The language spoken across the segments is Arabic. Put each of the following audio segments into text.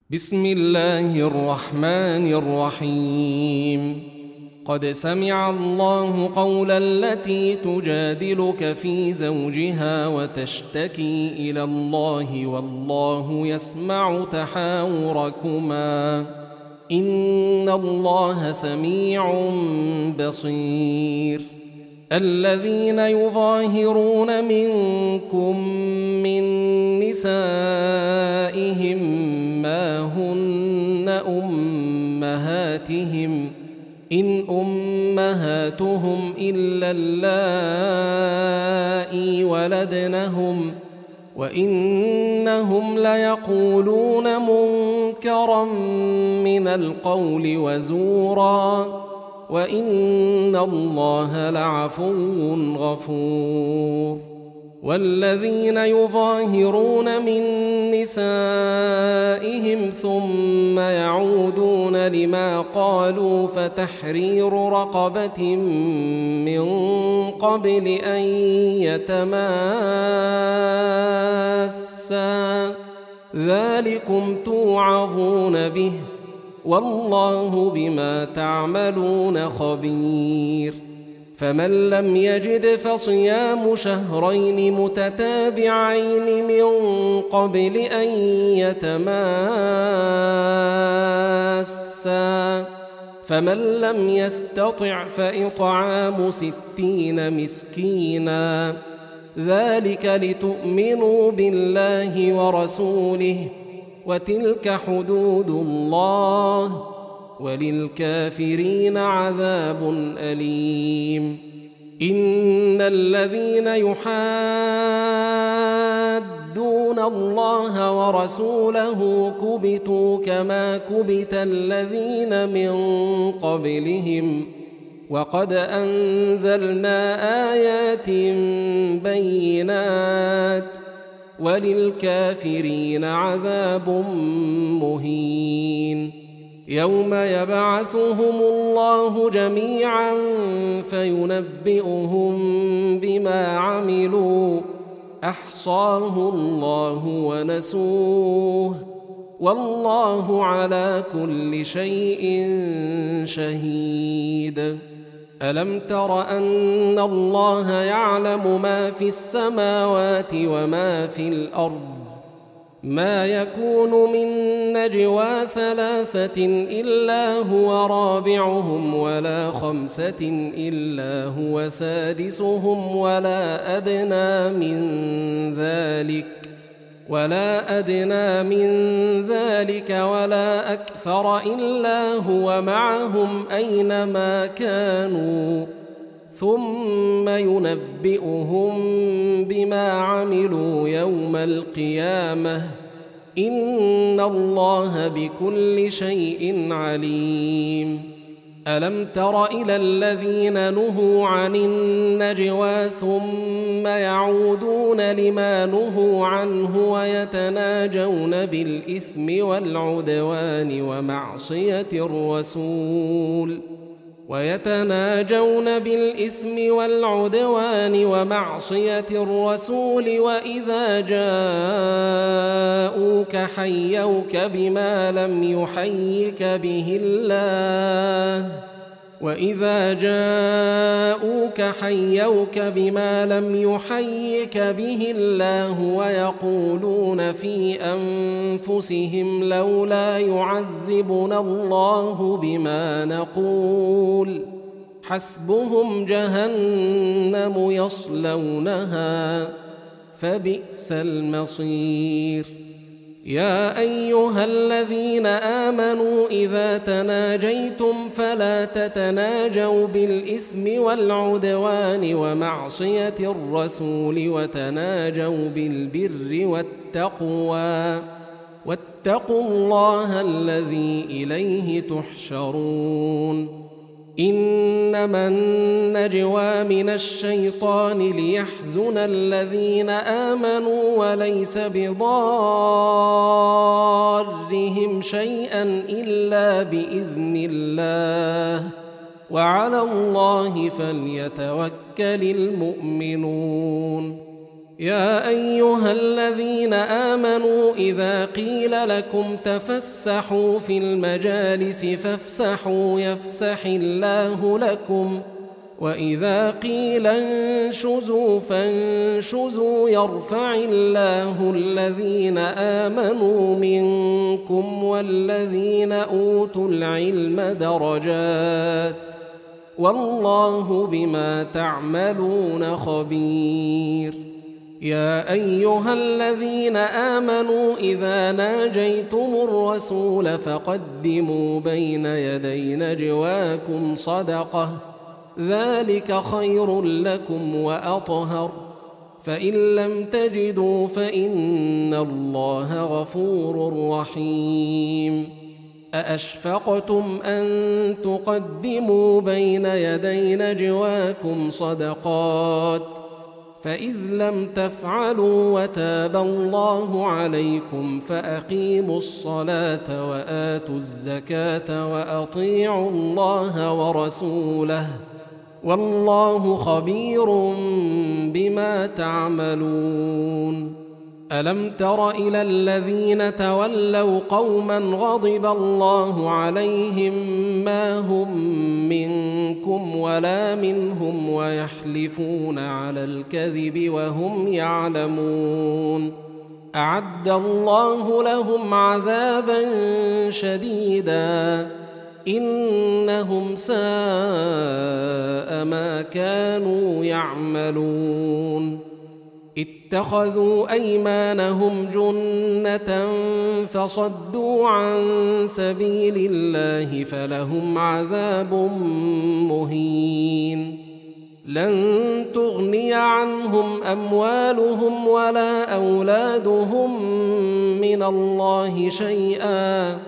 بسم الله الرحمن الرحيم. قد سمع الله قول التي تجادلك في زوجها وتشتكي إلى الله والله يسمع تحاوركما إن الله سميع بصير. الذين يظاهرون منكم من نسائهم ما هن أمهاتهم إن أمهاتهم إلا اللائي ولدنهم وإنهم ليقولون منكرا من القول وزورا وإن الله لعفو غفور. والذين يظاهرون من نسائهم ثم يعودون لما قالوا فتحرير رقبة من قبل أن يتماسا ذلكم توعظون به والله بما تعملون خبير. فمن لم يجد فصيام شهرين متتابعين من قبل أن يتماسا فمن لم يستطع فإطعام 60 مسكينا ذلك لتؤمنوا بالله ورسوله وتلك حدود الله وللكافرين عذاب أليم. إن الذين يحادون الله ورسوله كبتوا كما كبت الذين من قبلهم وقد أنزلنا آيات بينات وللكافرين عذاب مهين. يوم يبعثهم الله جميعا فينبئهم بما عملوا أحصاه الله ونسوه والله على كل شيء شهيد. ألم تر أن الله يعلم ما في السماوات وما في الأرض ما يكون من نجوى 3 إلا هو رابعهم ولا 5 إلا هو سادسهم ولا أدنى من ذلك ولا أكثر إلا هو معهم أينما كانوا ثم ينبئهم بما عملوا يوم القيامة إن الله بكل شيء عليم. ألم تر إلى الذين نهوا عن النجوى ثم يعودون لما نهوا عنه ويتناجون بالإثم والعدوان ومعصية الرسول وإذا جاءوك حيوك بما لم يحيك به الله ويقولون في أنفسهم لولا يعذبنا الله بما نقول حسبهم جهنم يصلونها فبئس المصير. يا أيها الذين آمنوا إذا تناجيتم فلا تتناجوا بالإثم والعدوان ومعصية الرسول وتناجوا بالبر والتقوى واتقوا الله الذي إليه تحشرون. إنما النجوى من الشيطان ليحزن الذين آمنوا وليس بضارهم شيئا إلا بإذن الله وعلى الله فليتوكل المؤمنون. يا أيها الذين آمنوا إذا قيل لكم تفسحوا في المجالس فافسحوا يفسح الله لكم وإذا قيل انشزوا فانشزوا يرفع الله الذين آمنوا منكم والذين أوتوا العلم درجات والله بما تعملون خبير. يا أيها الذين آمنوا إذا ناجيتم الرسول فقدموا بين يدي نجواكم صدقة ذلك خير لكم وأطهر فإن لم تجدوا فإن الله غفور رحيم. أأشفقتم أن تقدموا بين يدي نجواكم صدقات فإذ لم تفعلوا وتاب الله عليكم فأقيموا الصلاة وآتوا الزكاة وأطيعوا الله ورسوله والله خبير بما تعملون. ألم تر إلى الذين تولوا قوما غضب الله عليهم ما هم منكم ولا منهم ويحلفون على الكذب وهم يعلمون أعد الله لهم عذابا شديدا إنهم ساء ما كانوا يعملون. اتخذوا أيمانهم جنة فصدوا عن سبيل الله فلهم عذاب مهين. لن تغني عنهم أموالهم ولا أولادهم من الله شيئا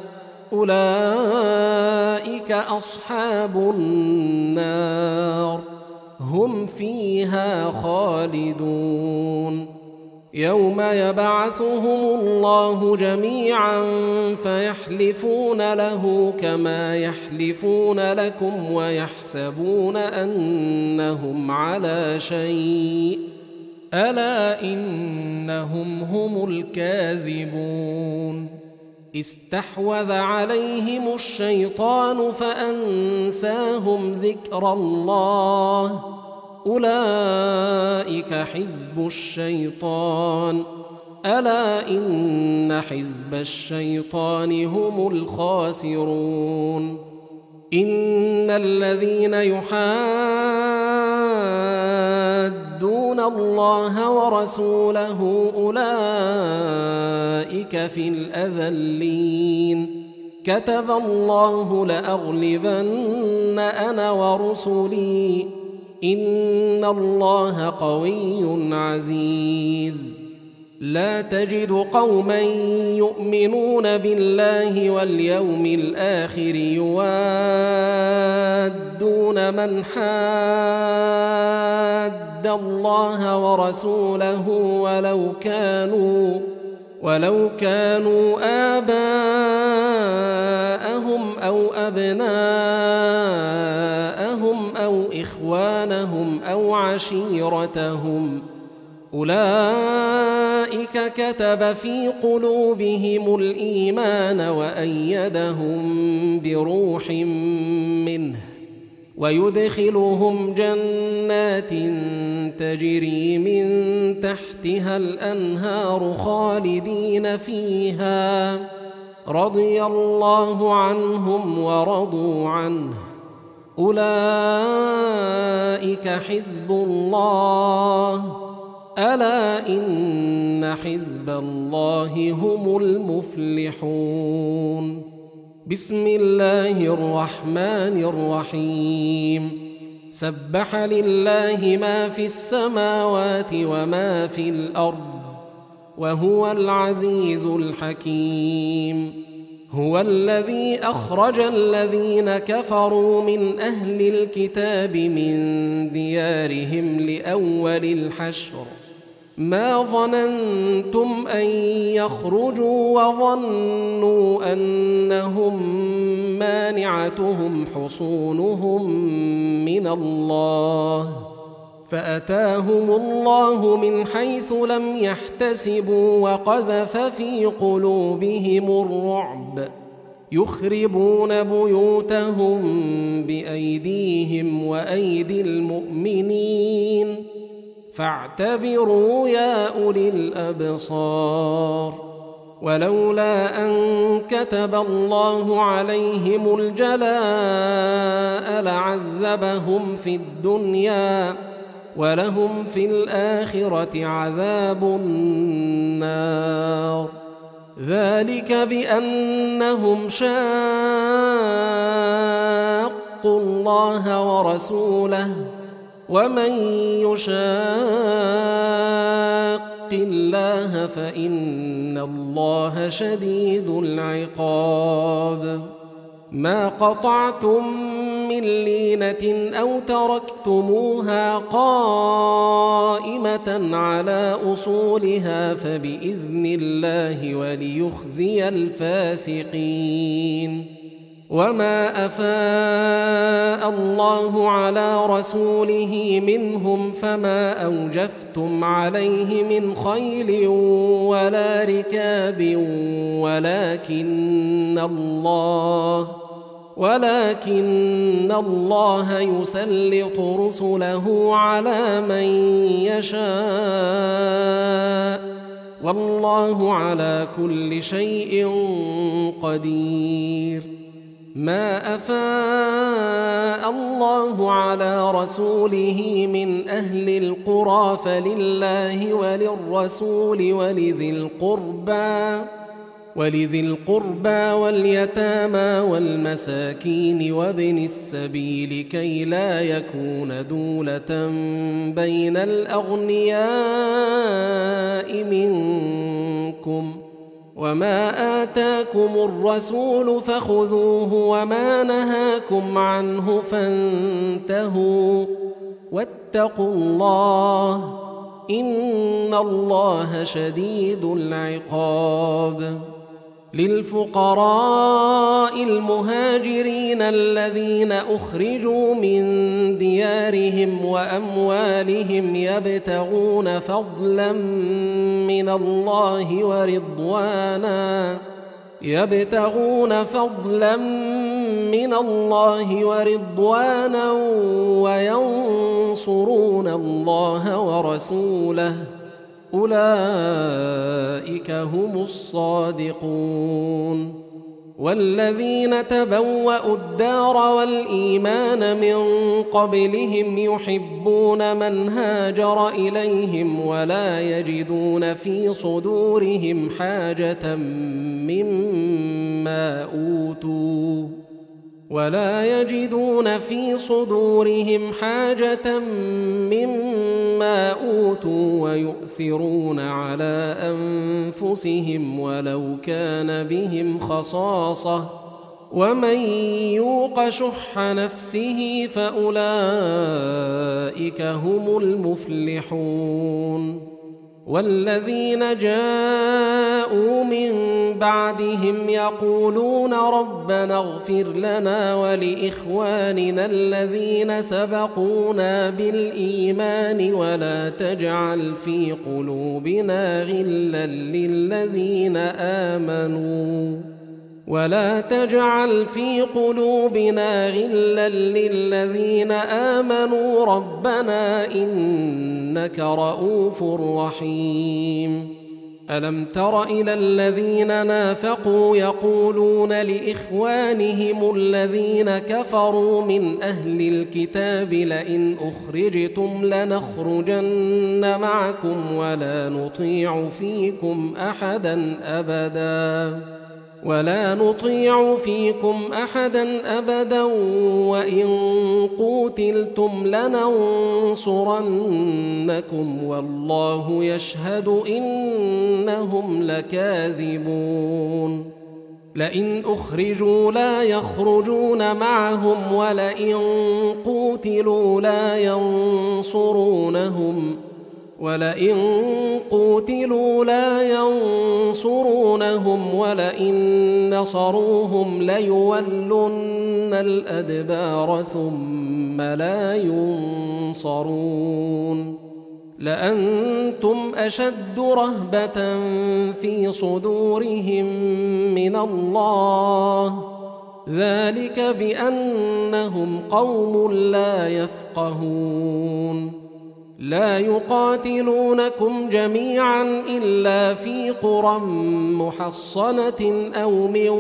أولئك أصحاب النار هم فيها خالدون. يوم يبعثهم الله جميعا فيحلفون له كما يحلفون لكم ويحسبون أنهم على شيء ألا إنهم هم الكاذبون. استحوذ عليهم الشيطان فأنساهم ذكر الله أولئك حزب الشيطان ألا إن حزب الشيطان هم الخاسرون. إن الذين يحادون الله ورسوله أولئك في الأذلين. كتب الله لأغلبن أنا ورسلي إن الله قوي عزيز. لا تجد قوما يؤمنون بالله واليوم الآخر يوادون من حاد الله ورسوله ولو كانوا آباءهم أو أبناءهم أو إخوانهم أو عشيرتهم أولئك كتب في قلوبهم الإيمان وأيدهم بروح منه ويدخلهم جنات تجري من تحتها الأنهار خالدين فيها رضي الله عنهم ورضوا عنه أولئك حزب الله ألا إن حزب الله هم المفلحون. بسم الله الرحمن الرحيم. سبح لله ما في السماوات وما في الأرض وهو العزيز الحكيم. هو الذي أخرج الذين كفروا من أهل الكتاب من ديارهم لأول الحشر ما ظننتم أن يخرجوا وظنوا أنهم مانعتهم حصونهم من الله فأتاهم الله من حيث لم يحتسبوا وقذف في قلوبهم الرعب يخربون بيوتهم بأيديهم وأيدي المؤمنين فاعتبروا يا أولي الأبصار ولولا أن كتب الله عليهم الجلاء لعذبهم في الدنيا ولهم في الآخرة عذاب النار ذلك بأنهم شاقوا الله ورسوله ومن يشاق الله فإن الله شديد العقاب ما قطعتم من لينة أو تركتموها قائمة على أصولها فبإذن الله وليخزي الفاسقين وما أفاء الله على رسوله منهم فما أوجفتم عليه من خيل ولا ركاب ولكن الله يسلط رسله على من يشاء والله على كل شيء قدير ما أفاء الله على رسوله من أهل القرى فلله وللرسول ولذي القربى واليتامى والمساكين وابن السبيل كي لا يكون دولة بين الأغنياء منكم وما آتاكم الرسول فخذوه وما نهاكم عنه فانتهوا واتقوا الله إن الله شديد العقاب للفقراء المهاجرين الذين أخرجوا من ديارهم وأموالهم يبتغون فضلا من الله ورضوانا وينصرون الله ورسوله أولئك هم الصادقون والذين تبوأوا الدار والإيمان من قبلهم يحبون من هاجر إليهم ولا يجدون في صدورهم حاجة مما أوتوا ويؤثرون على أنفسهم ولو كان بهم خصاصة ومن يوق شح نفسه فأولئك هم المفلحون والذين جاءوا من بعدهم يقولون ربنا اغفر لنا ولإخواننا الذين سبقونا بالإيمان ولا تجعل في قلوبنا غلا للذين آمنوا ربنا إنك رؤوف رحيم ألم تر إلى الذين نافقوا يقولون لإخوانهم الذين كفروا من أهل الكتاب لئن أخرجتم لنخرجن معكم ولا نطيع فيكم أحدا أبدا وإن قوتلتم لننصرنكم والله يشهد إنهم لكاذبون لئن أخرجوا لا يخرجون معهم ولئن قوتلوا لا ينصرونهم ولئن نصروهم ليولن الأدبار ثم ثم لا ينصرون لأنتم أشد رهبة في صدورهم من الله ذلك بأنهم قوم لا يفقهون لا يقاتلونكم جميعا إلا في قرى محصنة أو من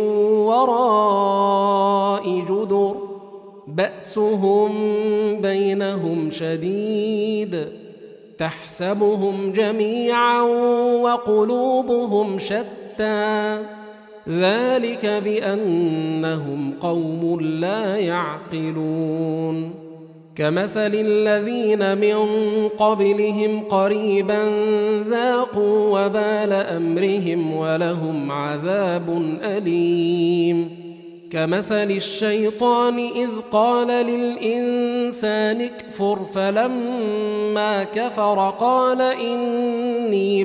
وراء جدر بأسهم بينهم شديد تحسبهم جميعا وقلوبهم شتى ذلك بأنهم قوم لا يعقلون كمثل الذين من قبلهم قريبا ذاقوا وبال أمرهم ولهم عذاب أليم كمثل الشيطان إذ قال للإنسان اكفر فلما كفر قال إني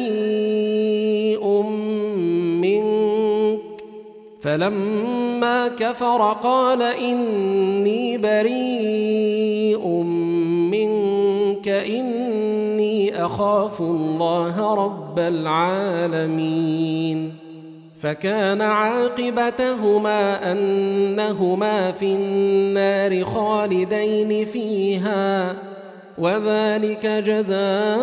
بريء منك إني أخاف الله رب العالمين فكان عاقبتهما أنهما في النار خالدين فيها وذلك جزاء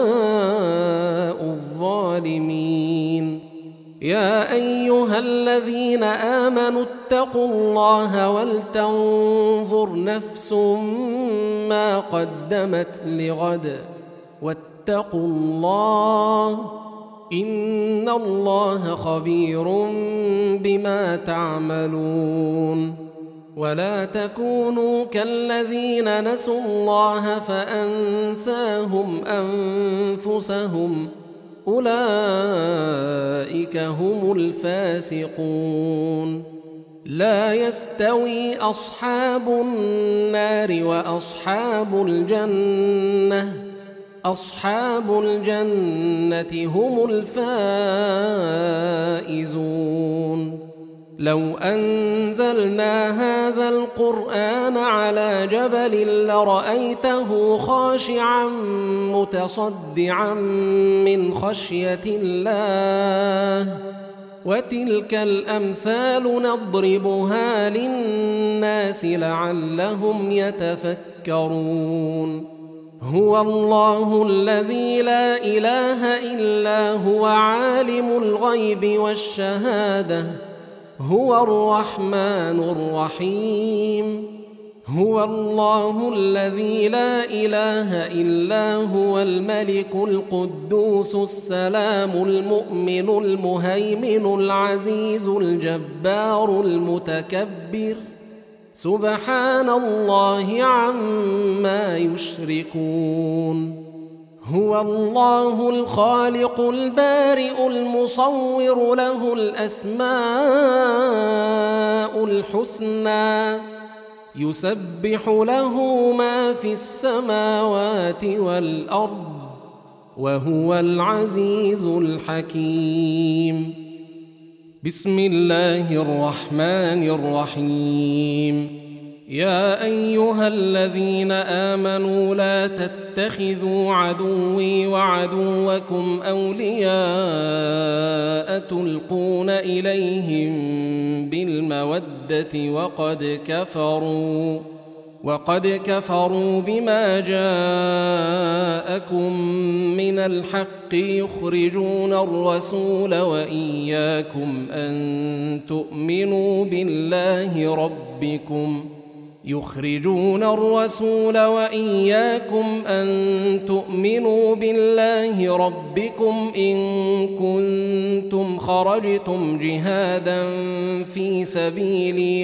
الظالمين يا أيها الذين آمنوا اتقوا الله ولتنظر نفس ما قدمت لغد واتقوا الله إن الله خبير بما تعملون ولا تكونوا كالذين نسوا الله فأنساهم أنفسهم أولئك هم الفاسقون لا يستوي أصحاب النار وأصحاب الجنة أصحاب الجنة هم الفائزون لو أنزلنا هذا القرآن على جبل لرأيته خاشعا متصدعا من خشية الله وتلك الأمثال نضربها للناس لعلهم يتفكرون هو الله الذي لا إله إلا هو عالم الغيب والشهادة هو الرحمن الرحيم هو الله الذي لا إله إلا هو الملك القدوس السلام المؤمن المهيمن العزيز الجبار المتكبر سبحان الله عما يشركون هو الله الخالق البارئ المصور له الأسماء الحسنى يسبح له ما في السماوات والأرض وهو العزيز الحكيم بسم الله الرحمن الرحيم يا أيها الذين آمنوا لا تتخذوا عدوي وعدوكم أولياء تلقون إليهم بالمودة وقد كفروا بما جاءكم من الحق يخرجون الرسول وإياكم أن تؤمنوا بالله ربكم إن كنتم خرجتم جهادا في سبيلي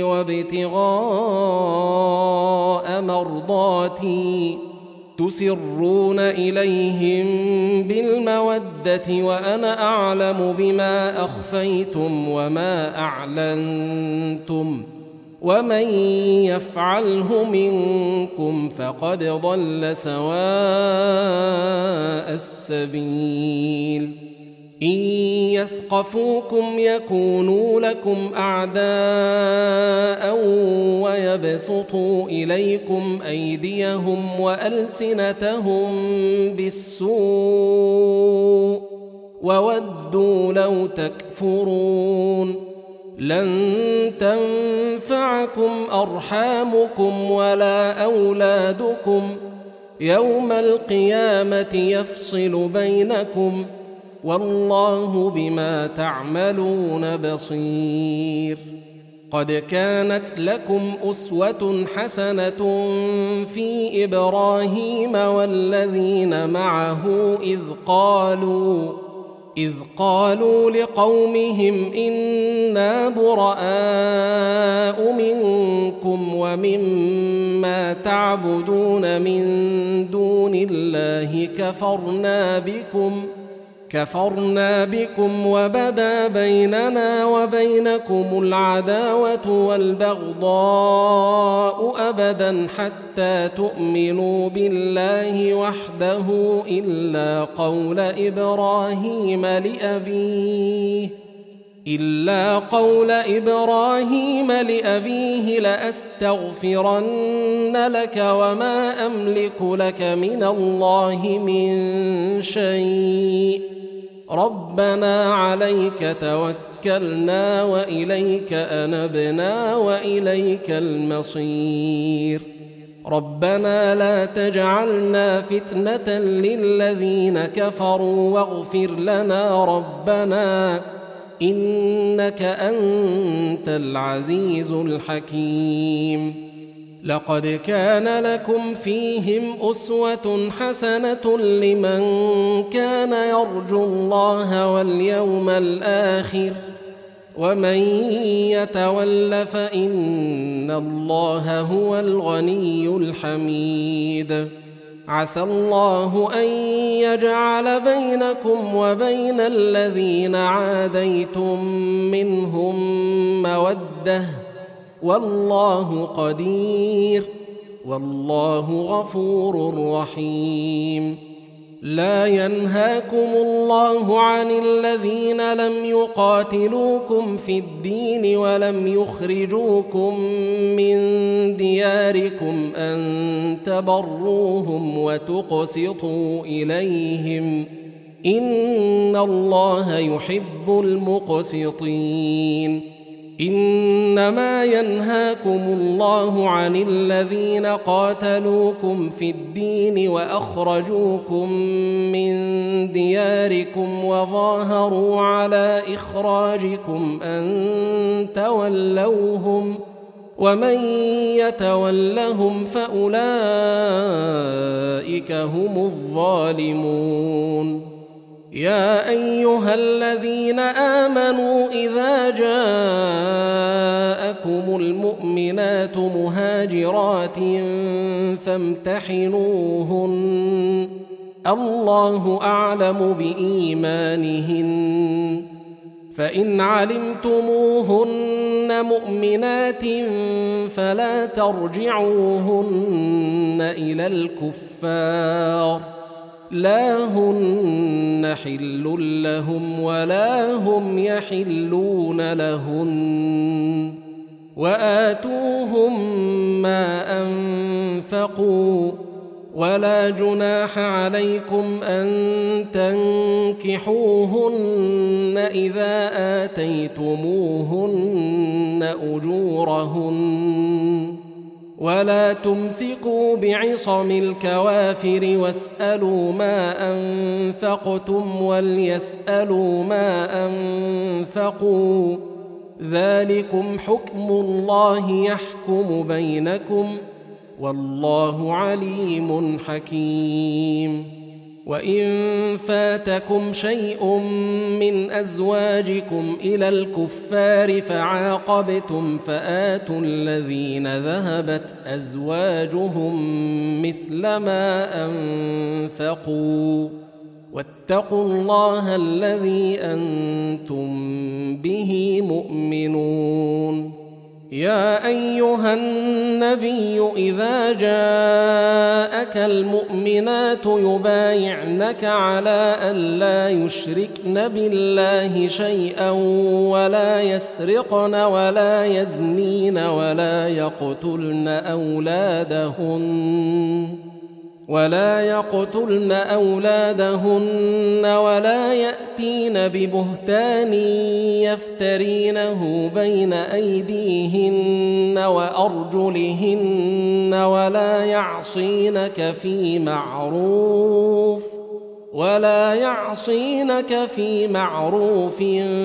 وابتغاء مرضاتي تسرون إليهم بالمودة وأنا أعلم بما أخفيتم وما أعلنتم ومن يفعله منكم فقد ضل سواء السبيل إن يثقفوكم يكونوا لكم أعداء يبسطوا إليكم أيديهم وألسنتهم بالسوء وودوا لو تكفرون لن تنفعكم أرحامكم ولا أولادكم يوم القيامة يفصل بينكم والله بما تعملون بصير. قد كانت لكم أسوة حسنة في إبراهيم والذين معه إذ قالوا لقومهم إنا براء منكم ومما تعبدون من دون الله كفرنا بكم وبدا بيننا وبينكم العداوة والبغضاء أبدا حتى تؤمنوا بالله وحده إلا قول إبراهيم لأبيه لأستغفرن لك وما أملك لك من الله من شيء ربنا عليك توكلنا وإليك أنبنا وإليك المصير ربنا لا تجعلنا فتنة للذين كفروا واغفر لنا ربنا إنك أنت العزيز الحكيم. لقد كان لكم فيهم أسوة حسنة لمن كان يرجو الله واليوم الآخر ومن يتول فإن الله هو الغني الحميد. عسى الله أن يجعل بينكم وبين الذين عاديتم منهم مودة والله قدير والله غفور رحيم. لا ينهاكم الله عن الذين لم يقاتلوكم في الدين ولم يخرجوكم من دياركم أن تبروهم وتقسطوا إليهم إن الله يحب المقسطين. إنما ينهاكم الله عن الذين قاتلوكم في الدين وأخرجوكم من دياركم وظاهروا على إخراجكم أن تولوهم ومن يتولهم فأولئك هم الظالمون. يا أيها الذين آمنوا إذا جاءكم المؤمنات مهاجرات فامتحنوهن الله أعلم بإيمانهن فإن علمتموهن مؤمنات فلا ترجعوهن إلى الكفار لا هن حل لهم ولا هم يحلون لهن وآتوهم ما أنفقوا ولا جناح عليكم أن تنكحوهن إذا آتيتموهن أجورهن ولا تمسكوا بعصم الكوافر واسألوا ما أنفقتم وليسألوا ما أنفقوا ذلكم حكم الله يحكم بينكم والله عليم حكيم. وإن فاتكم شيء من أزواجكم إلى الكفار فعاقبتم فآتوا الذين ذهبت أزواجهم مثل ما أنفقوا واتقوا الله الذي أنتم به مؤمنون. يا أيها النبي إذا جاءك جاءك المؤمنات يبايعنك على أن لا يشركن بالله شيئا ولا يسرقن ولا يزنين ولا يقتلن أولادهن ولا يأتين ببهتان يفترينه بين أيديهن وأرجلهن ولا يعصينك في معروف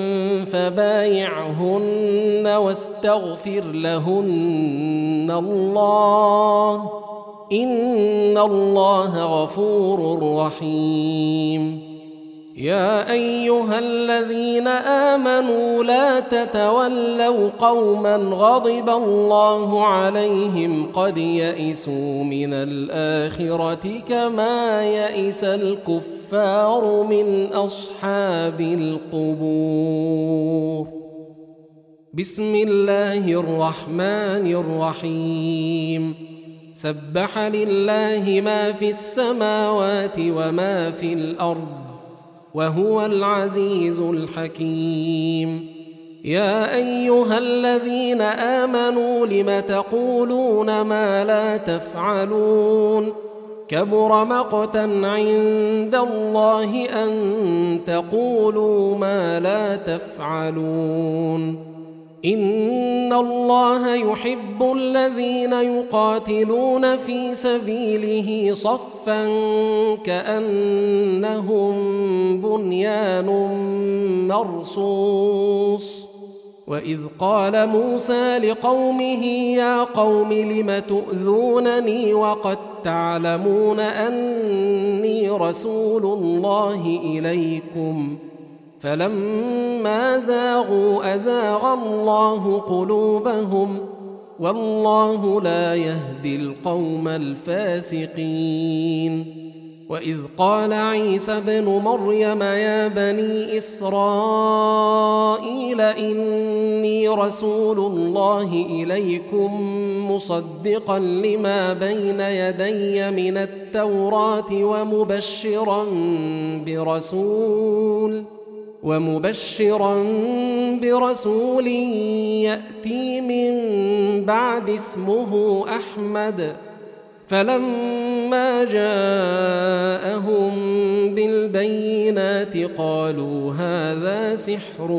فبايعهن واستغفر لهن الله إن الله غفور رحيم. يا أيها الذين آمنوا لا تتولوا قوما غضب الله عليهم قد يئسوا من الآخرة كما يئس الكفار من أصحاب القبور. بسم الله الرحمن الرحيم. سبح لله ما في السماوات وما في الأرض وهو العزيز الحكيم. يا أيها الذين آمنوا لم تقولون ما لا تفعلون كبر مقتا عند الله أن تقولوا ما لا تفعلون. إن الله يحب الذين يقاتلون في سبيله صفا كأنهم بنيان مرصوص. وإذ قال موسى لقومه يا قوم لم تؤذونني وقد تعلمون أني رسول الله إليكم فلما زاغوا أزاغ الله قلوبهم والله لا يهدي القوم الفاسقين. وإذ قال عيسى ابن مريم يا بني إسرائيل إني رسول الله إليكم مصدقا لما بين يدي من التوراة ومبشرا برسول يأتي من بعد اسمه أحمد. فلما جاءهم بالبينات قالوا هذا سحر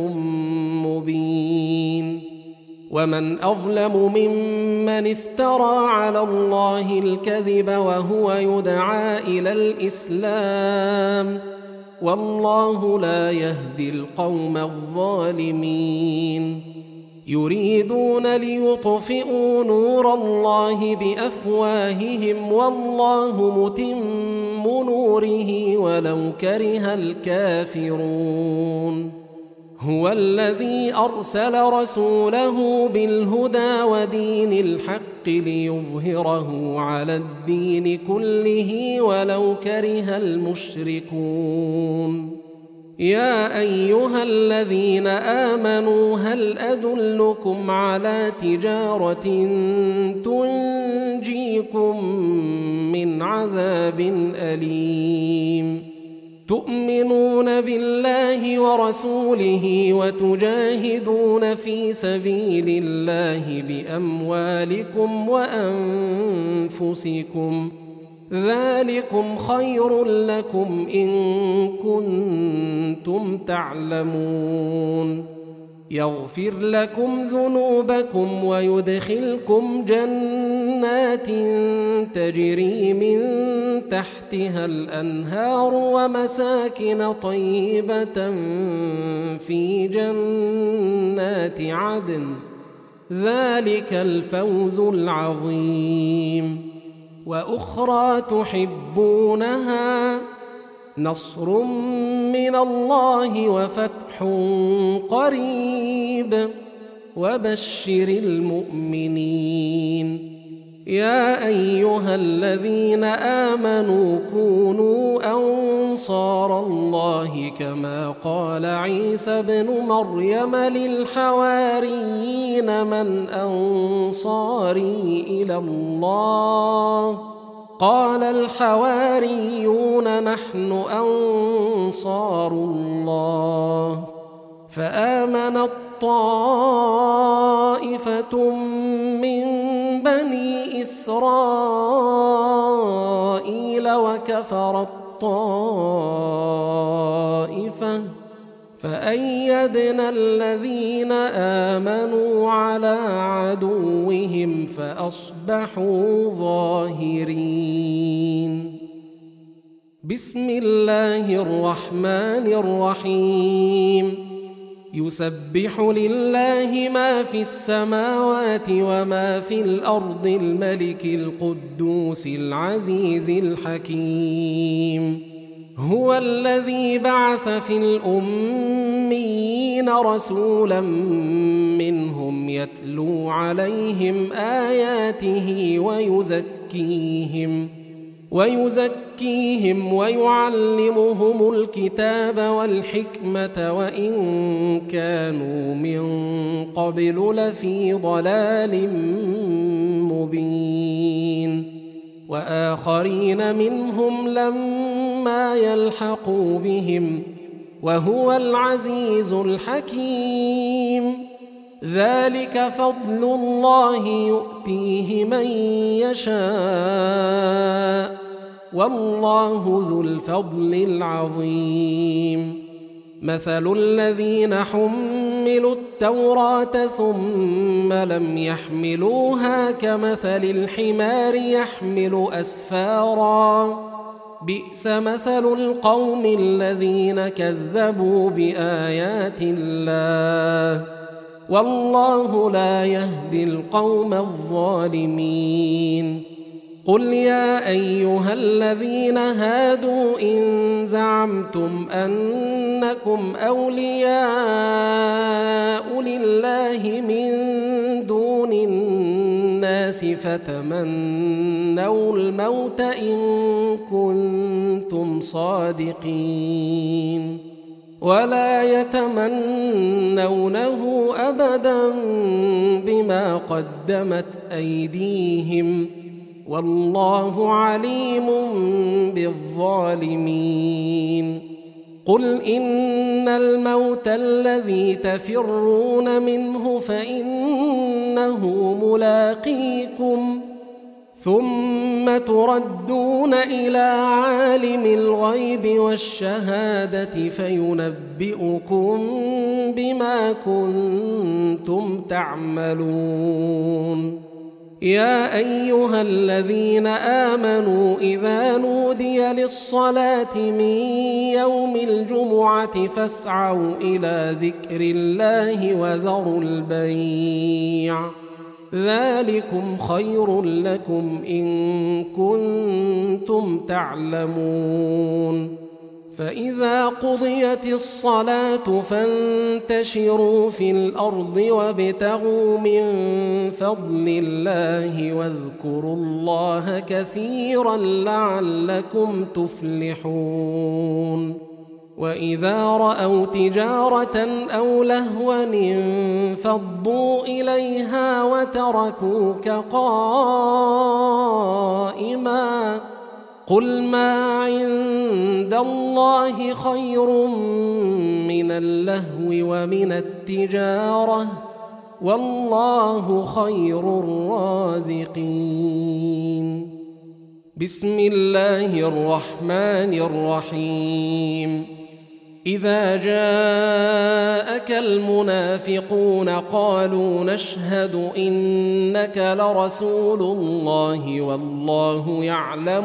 مبين. ومن أظلم ممن افترى على الله الكذب وهو يدعى إلى الإسلام والله لا يهدي القوم الظالمين. يريدون ليطفئوا نور الله بأفواههم والله متم نوره ولو كره الكافرون. هو الذي أرسل رسوله بالهدى ودين الحق ليظهره على الدين كله ولو كره المشركون. يا أيها الذين آمنوا هل أدلكم على تجارة تنجيكم من عذاب أليم تؤمنون بالله ورسوله وتجاهدون في سبيل الله بأموالكم وأنفسكم ذلكم خير لكم إن كنتم تعلمون. يغفر لكم ذنوبكم ويدخلكم جنات تجري من تحتها الأنهار ومساكن طيبة في جنات عدن ذلك الفوز العظيم. وأخرى تحبونها نصر من الله وفتح قريب وبشر المؤمنين. يا أيها الذين آمنوا كونوا أنصار الله كما قال عيسى ابن مريم للحواريين من أنصاري إلى الله قال الحواريون نحن أنصار الله فآمنت طائفة من بني إسرائيل وكفرت طائفة فأيدنا الذين آمنوا على عدوهم فأصبحوا ظاهرين. بسم الله الرحمن الرحيم. يسبح لله ما في السماوات وما في الأرض الملك القدوس العزيز الحكيم. هو الذي بعث في الأميين رسولا منهم يتلو عليهم آياته ويزكيهم ويعلمهم الكتاب والحكمة وإن كانوا من قبل لفي ضلال مبين. وآخرين منهم لما يلحقوا بهم وهو العزيز الحكيم. ذلك فضل الله يؤتيه من يشاء والله ذو الفضل العظيم. مثل الذين حملوا التوراة ثم لم يحملوها كمثل الحمار يحمل أسفارا بئس مثل القوم الذين كذبوا بآيات الله والله لا يهدي القوم الظالمين. قل يا أيها الذين هادوا إن زعمتم أنكم أولياء لله من دون الناس فتمنوا الموت إن كنتم صادقين ولا يتمنونه أبدا بما قدمت أيديهم والله عليم بالظالمين. قل إن الموت الذي تفرون منه فإنه ملاقيكم ثم تردون إلى عالم الغيب والشهادة فينبئكم بما كنتم تعملون. يا أيها الذين آمنوا إذا نودي للصلاة من يوم الجمعة فاسعوا إلى ذكر الله وذروا البيع ذلكم خير لكم إن كنتم تعلمون. فإذا قضيت الصلاة فانتشروا في الأرض وابتغوا من فضل الله واذكروا الله كثيرا لعلكم تفلحون. وإذا رأوا تجارة أو لهوا انفضوا إليها وتركوك قائما قل ما عند الله خير من اللهو ومن التجارة والله خير الرازقين. بسم الله الرحمن الرحيم. إذا جاءك المنافقون قالوا نشهد إنك لرسول الله والله يعلم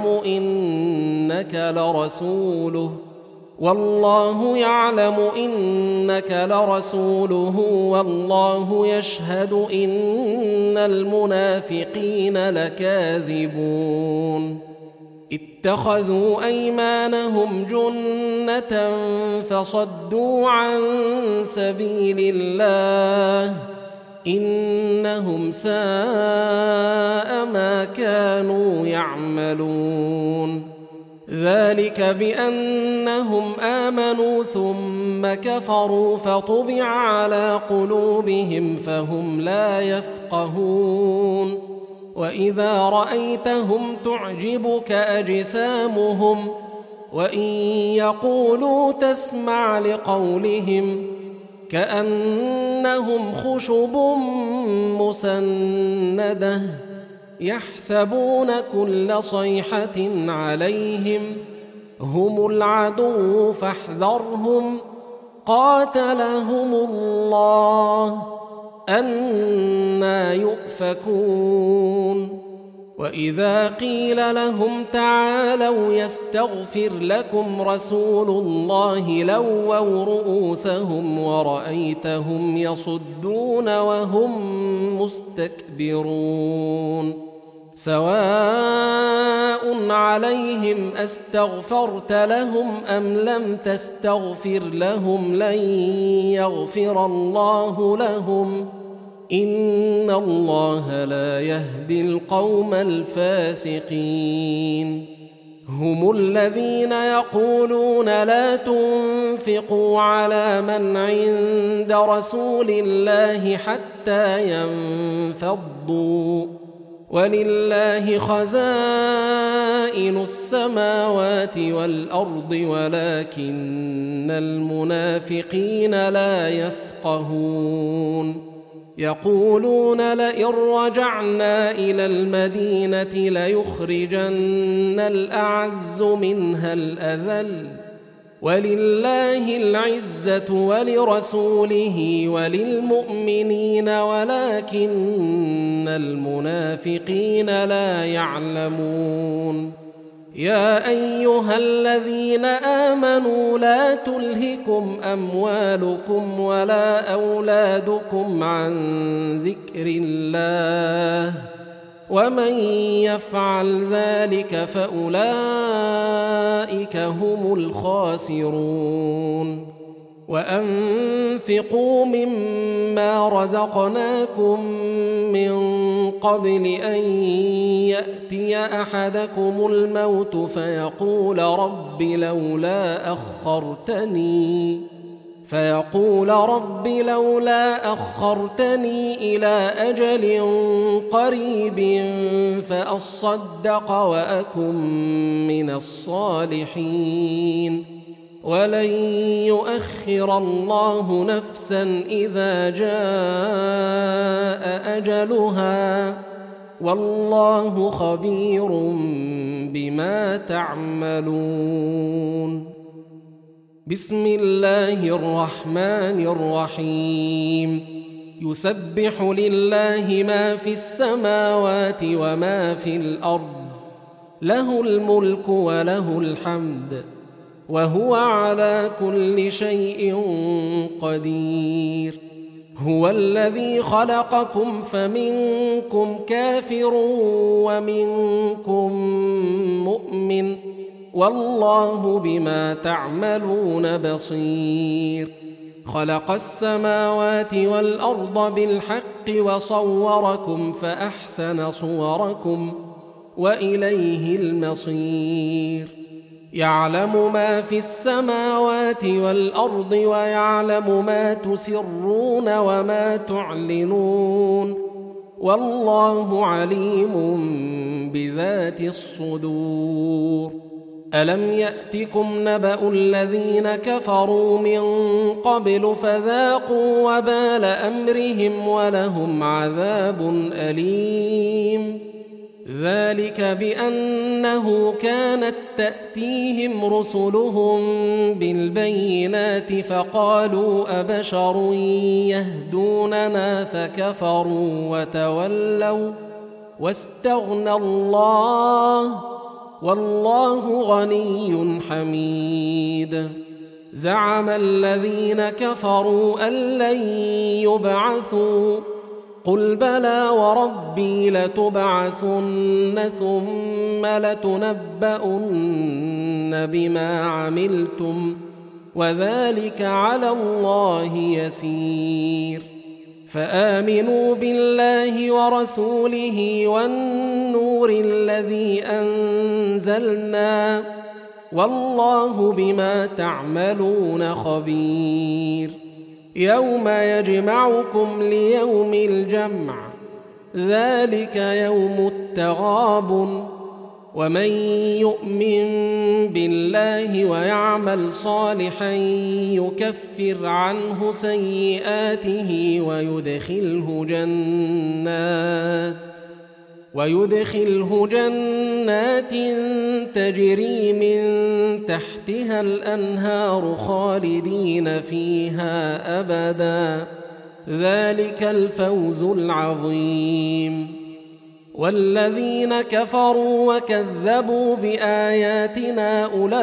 إنك لرسوله والله يشهد إن المنافقين لكاذبون. اتخذوا أيمانهم جنة فصدوا عن سبيل الله إنهم ساء ما كانوا يعملون. ذلك بأنهم آمنوا ثم كفروا فطبع على قلوبهم فهم لا يفقهون. وإذا رأيتهم تعجبك أجسامهم وإن يقولوا تسمع لقولهم كأنهم خشب مسندة يحسبون كل صيحة عليهم هم العدو فاحذرهم قاتلهم الله أنى يؤفكون وإذا قيل لهم تعالوا يستغفر لكم رسول الله لووا رؤوسهم ورأيتهم يصدون وهم مستكبرون سواء عليهم أستغفرت لهم أم لم تستغفر لهم لن يغفر الله لهم إن الله لا يهدي القوم الفاسقين هم الذين يقولون لا تنفقوا على من عند رسول الله حتى ينفضوا ولله خزائن السماوات والأرض ولكن المنافقين لا يفقهون يقولون لئن رجعنا إلى المدينة ليخرجن الأعز منها الأذل ولله العزة ولرسوله وللمؤمنين ولكن المنافقين لا يعلمون يا أيها الذين آمنوا لا تلهكم أموالكم ولا أولادكم عن ذكر الله ومن يفعل ذلك فأولئك هم الخاسرون وأنفقوا مما رزقناكم من قبل أن يأتي أحدكم الموت فيقول رب لولا أخرتني إلى أجل قريب فأصدق وأكن من الصالحين ولن يؤخر الله نفسا إذا جاء أجلها والله خبير بما تعملون بسم الله الرحمن الرحيم يسبح لله ما في السماوات وما في الأرض له الملك وله الحمد وهو على كل شيء قدير هو الذي خلقكم فمنكم كافر ومنكم مؤمن والله بما تعملون بصير خلق السماوات والأرض بالحق وصوركم فأحسن صوركم وإليه المصير يعلم ما في السماوات والأرض ويعلم ما تسرون وما تعلنون والله عليم بذات الصدور ألم يأتكم نبأ الذين كفروا من قبل فذاقوا وبال أمرهم ولهم عذاب أليم ذلك بأنه كانت تأتيهم رسلهم بالبينات فقالوا أبشر يهدوننا فكفروا وتولوا واستغنى الله والله غني حميد زعم الذين كفروا أن لن يبعثوا قل بلى وربي لتبعثن ثم لتنبؤن بما عملتم وذلك على الله يسير فآمنوا بالله ورسوله والنور الذي أنزلنا والله بما تعملون خبير يوم يجمعكم ليوم الجمع ذلك يوم التغابن ومن يؤمن بالله ويعمل صالحا يكفر عنه سيئاته ويدخله جنات تجري من تحتها الأنهار خالدين فيها أبدا ذلك الفوز العظيم. والذين كفروا وكذبوا بآياتنا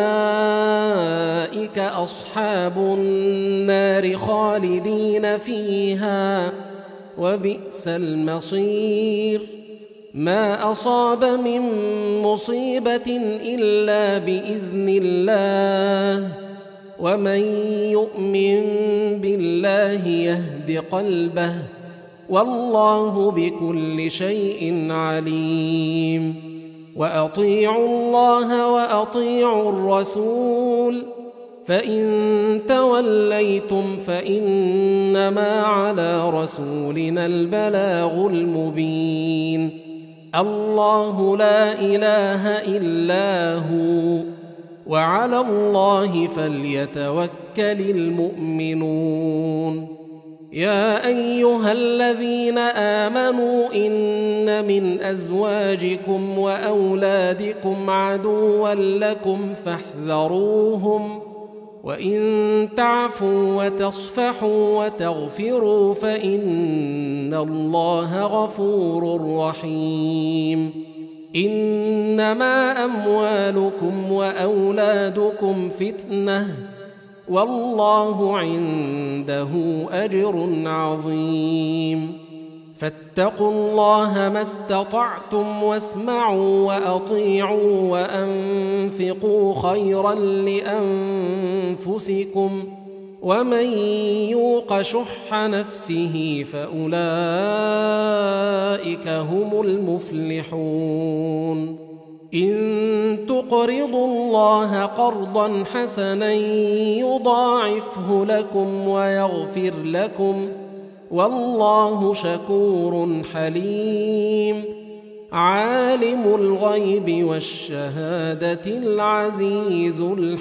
أولئك أصحاب النار خالدين فيها وبئس المصير. ما أصاب من مصيبة إلا بإذن الله ومن يؤمن بالله يهد قلبه والله بكل شيء عليم. وأطيعوا الله وأطيعوا الرسول فإن توليتم فإنما على رسولنا البلاغ المبين. الله لا إله إلا هو وعلى الله فليتوكل المؤمنون. يا أيها الذين آمنوا إن من أزواجكم وأولادكم عدوا لكم فاحذروهم وإن تعفوا وتصفحوا وتغفروا فإن الله غفور رحيم. إنما أموالكم وأولادكم فتنة والله عنده أجر عظيم. فاتقوا الله ما استطعتم واسمعوا وأطيعوا وأنفقوا خيرا لأنفسكم ومن يوق شح نفسه فأولئك هم المفلحون. إن تقرضوا الله قرضا حسنا يضاعفه لكم ويغفر لكم والله شكور حليم. عالم الغيب والشهادة العزيز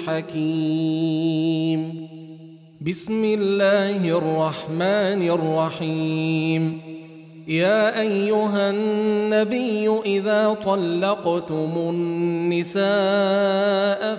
الحكيم. بسم الله الرحمن الرحيم. يا أيها النبي إذا طلقتم النساء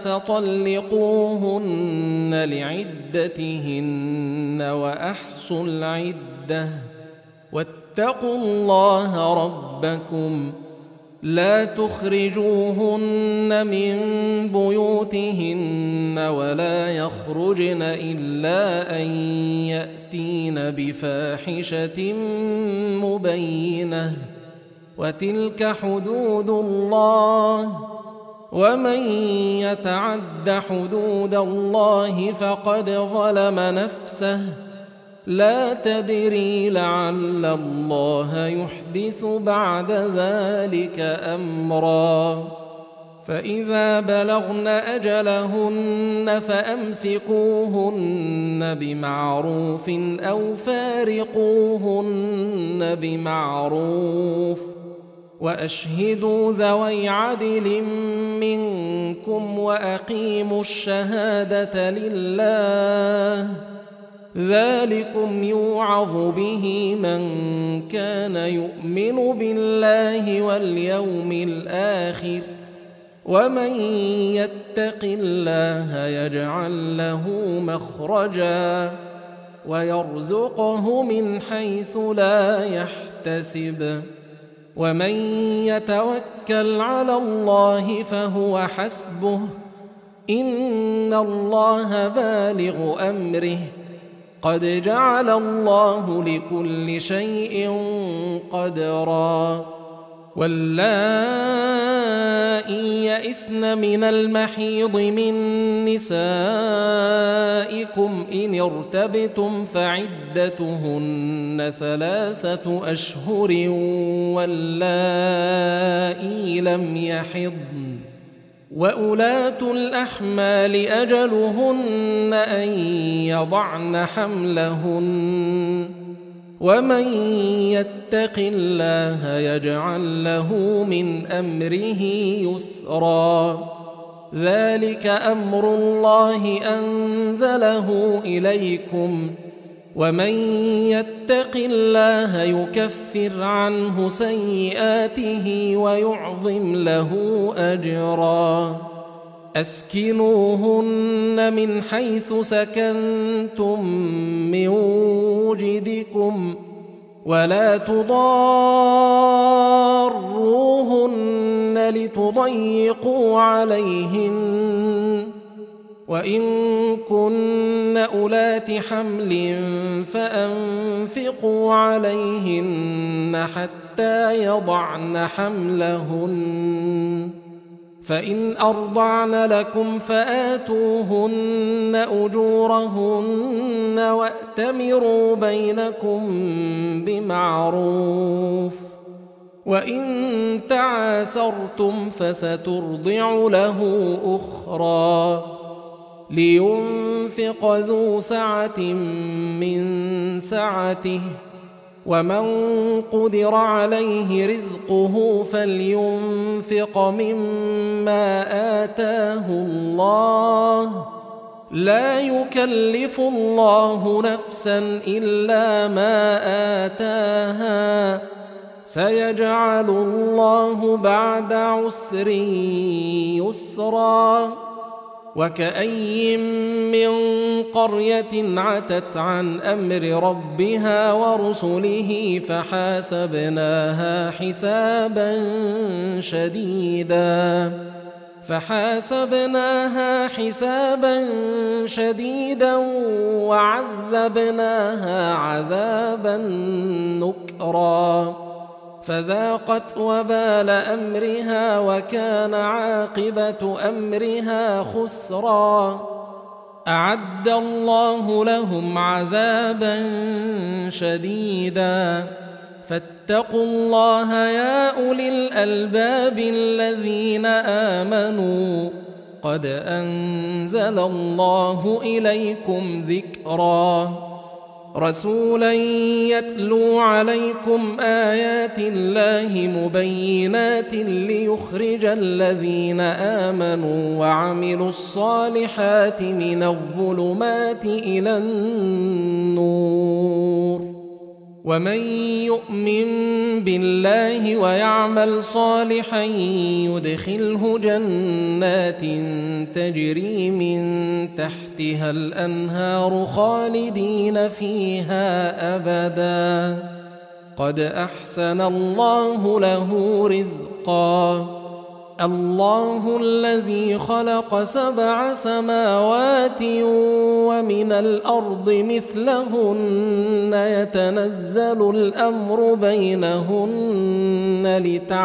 فطلقوهن لعدتهن وأحصوا العدة واتقوا الله ربكم لا تخرجوهن من بيوتهن ولا يخرجن إلا أن يأتين بفاحشة مبينة وتلك حدود الله ومن يتعد حدود الله فقد ظلم نفسه لا تدري لعل الله يحدث بعد ذلك أمرا. فإذا بلغن أجلهن فأمسكوهن بمعروف أو فارقوهن بمعروف وأشهدوا ذوي عدل منكم وأقيموا الشهادة لله ذلكم يوعظ به من كان يؤمن بالله واليوم الآخر ومن يتق الله يجعل له مخرجا ويرزقه من حيث لا يحتسب ومن يتوكل على الله فهو حسبه إن الله بالغ أمره قد جعل الله لكل شيء قدرا. واللائي يئسن من المحيض من نسائكم إن ارتبتم فعدتهن 3 أشهر واللائي لم يحضن وأولاة الأحمال أجلهن أن يضعن حملهن ومن يتق الله يجعل له من أمره يسرا ذلك أمر الله أنزله إليكم ومن يتق الله يكفر عنه سيئاته ويعظم له أجرا أسكنوهن من حيث سكنتم من وجدكم ولا تضاروهن لتضيقوا عليهن وإن كن أولات حمل فأنفقوا عليهن حتى يضعن حملهن فإن أرضعن لكم فآتوهن أجورهن وأتمروا بينكم بمعروف وإن تعاسرتم فسترضع له أخرى لينفق ذو سعة من سعته ومن قدر عليه رزقه فلينفق مما آتاه الله لا يكلف الله نفسا إلا ما آتاها سيجعل الله بعد عسر يسرا وكأي من قرية عتت عن أمر ربها ورسله فحاسبناها حسابا شديدا وعذبناها عذابا نكرا فذاقت وبال أمرها وكان عاقبة أمرها خسرا أعد الله لهم عذابا شديدا فاتقوا الله يا أولي الألباب الذين آمنوا قد أنزل الله إليكم ذكرا رسولا يتلو عليكم آيات الله مبينات ليخرج الذين آمنوا وعملوا الصالحات من الظلمات إلى النور ومن يؤمن بالله ويعمل صالحا يدخله جنات تجري من تحتها الأنهار خالدين فيها أبدا قد أحسن الله له رزقا الله الذي خلق 7 سماوات ومن الأرض مثلهن يتنزل الأمر بينهن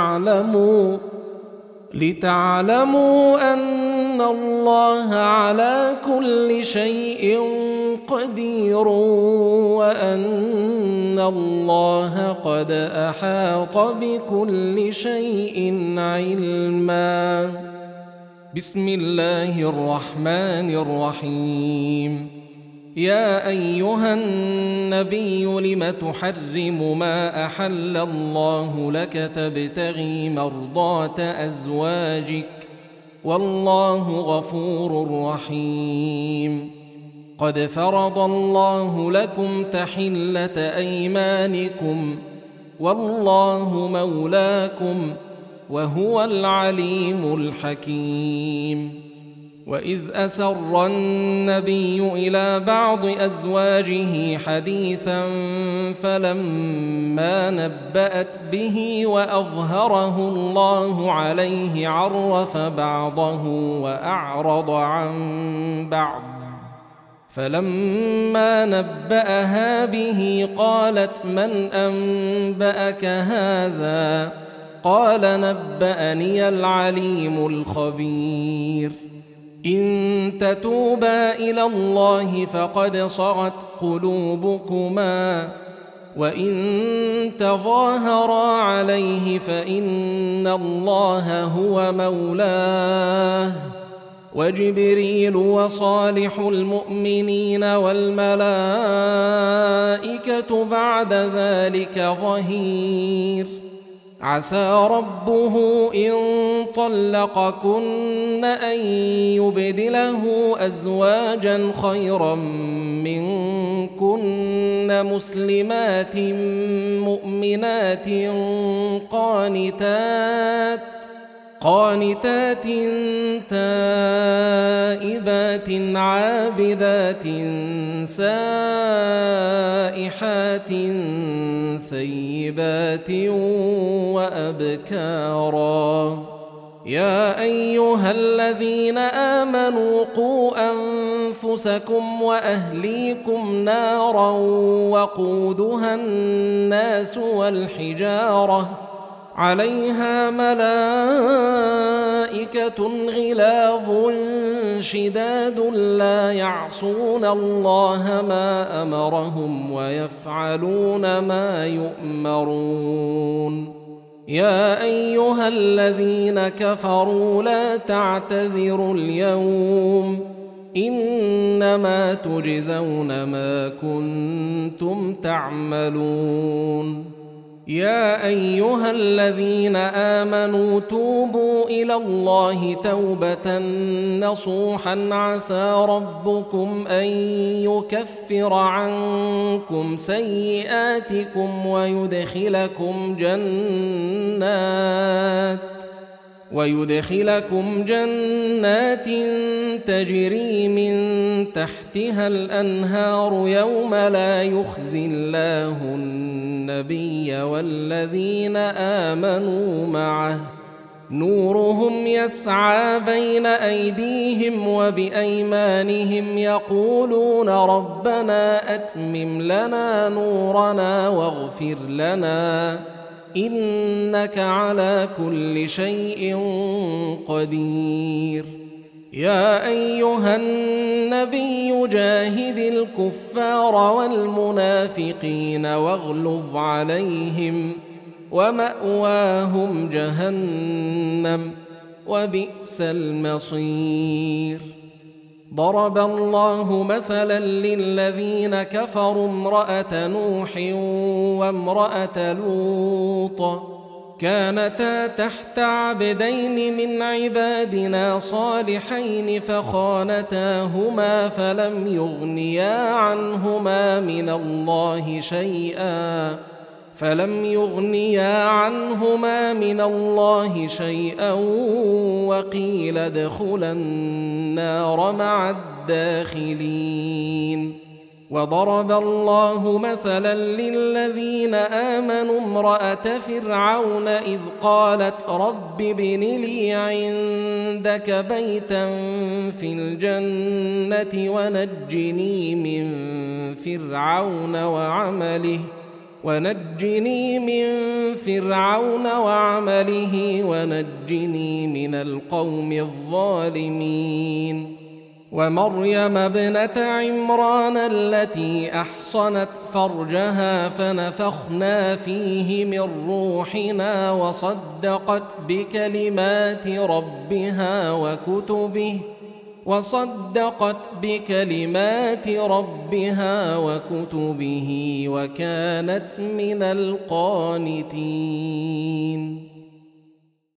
لتعلموا أن الله على كل شيء قدير وأن الله قد أحاط بكل شيء علما بسم الله الرحمن الرحيم يا أيها النبي لم تحرم ما أحل الله لك تبتغي مرضات أزواجك والله غفور رحيم قد فرض الله لكم تحلة أيمانكم والله مولاكم وهو العليم الحكيم وإذ أسر النبي إلى بعض أزواجه حديثا فلما نبأت به وأظهره الله عليه عرف بعضه وأعرض عن بعض فلما نبأها به قالت من أنبأك هذا قال نبأني العليم الخبير إن تتوبا إلى الله فقد صغت قلوبكما وإن تظاهرا عليه فإن الله هو مولاه وجبريل وصالح المؤمنين والملائكة بعد ذلك ظهير. عسى ربه إن طلقكن أن يبدله أزواجا خيرا منكن مسلمات مؤمنات قانتات تائبات عابدات سائحات ثيبات وأبكارا. يا أيها الذين آمنوا قوا أنفسكم وأهليكم نارا وقودها الناس والحجارة عليها ملائكة غلاظ شداد لا يعصون الله ما أمرهم ويفعلون ما يؤمرون. يا أيها الذين كفروا لا تعتذروا اليوم إنما تجزون ما كنتم تعملون. يا أيها الذين آمنوا توبوا إلى الله توبة نصوحا عسى ربكم أن يكفر عنكم سيئاتكم ويدخلكم جنات تجري من تحتها الأنهار يوم لا يخزي الله النبي والذين آمنوا معه نورهم يسعى بين أيديهم وبأيمانهم يقولون ربنا أتمم لنا نورنا واغفر لنا إنك على كل شيء قدير. يا أيها النبي جاهد الكفار والمنافقين واغلظ عليهم ومأواهم جهنم وبئس المصير. ضرب الله مثلا للذين كفروا امرأة نوح وامرأة لوط كانتا تحت عبدين من عبادنا صالحين فخانتاهما فلم يغنيا عنهما من الله شيئا وقيل ادخلا النار مع الداخلين. وضرب الله مثلا للذين آمنوا امرأة فرعون إذ قالت رب ابن لي عندك بيتا في الجنة ونجني من فرعون وعمله ونجني من القوم الظالمين. ومريم ابنة عمران التي أحصنت فرجها فنفخنا فيه من روحنا وصدقت بكلمات ربها وكتبه وكانت من القانتين.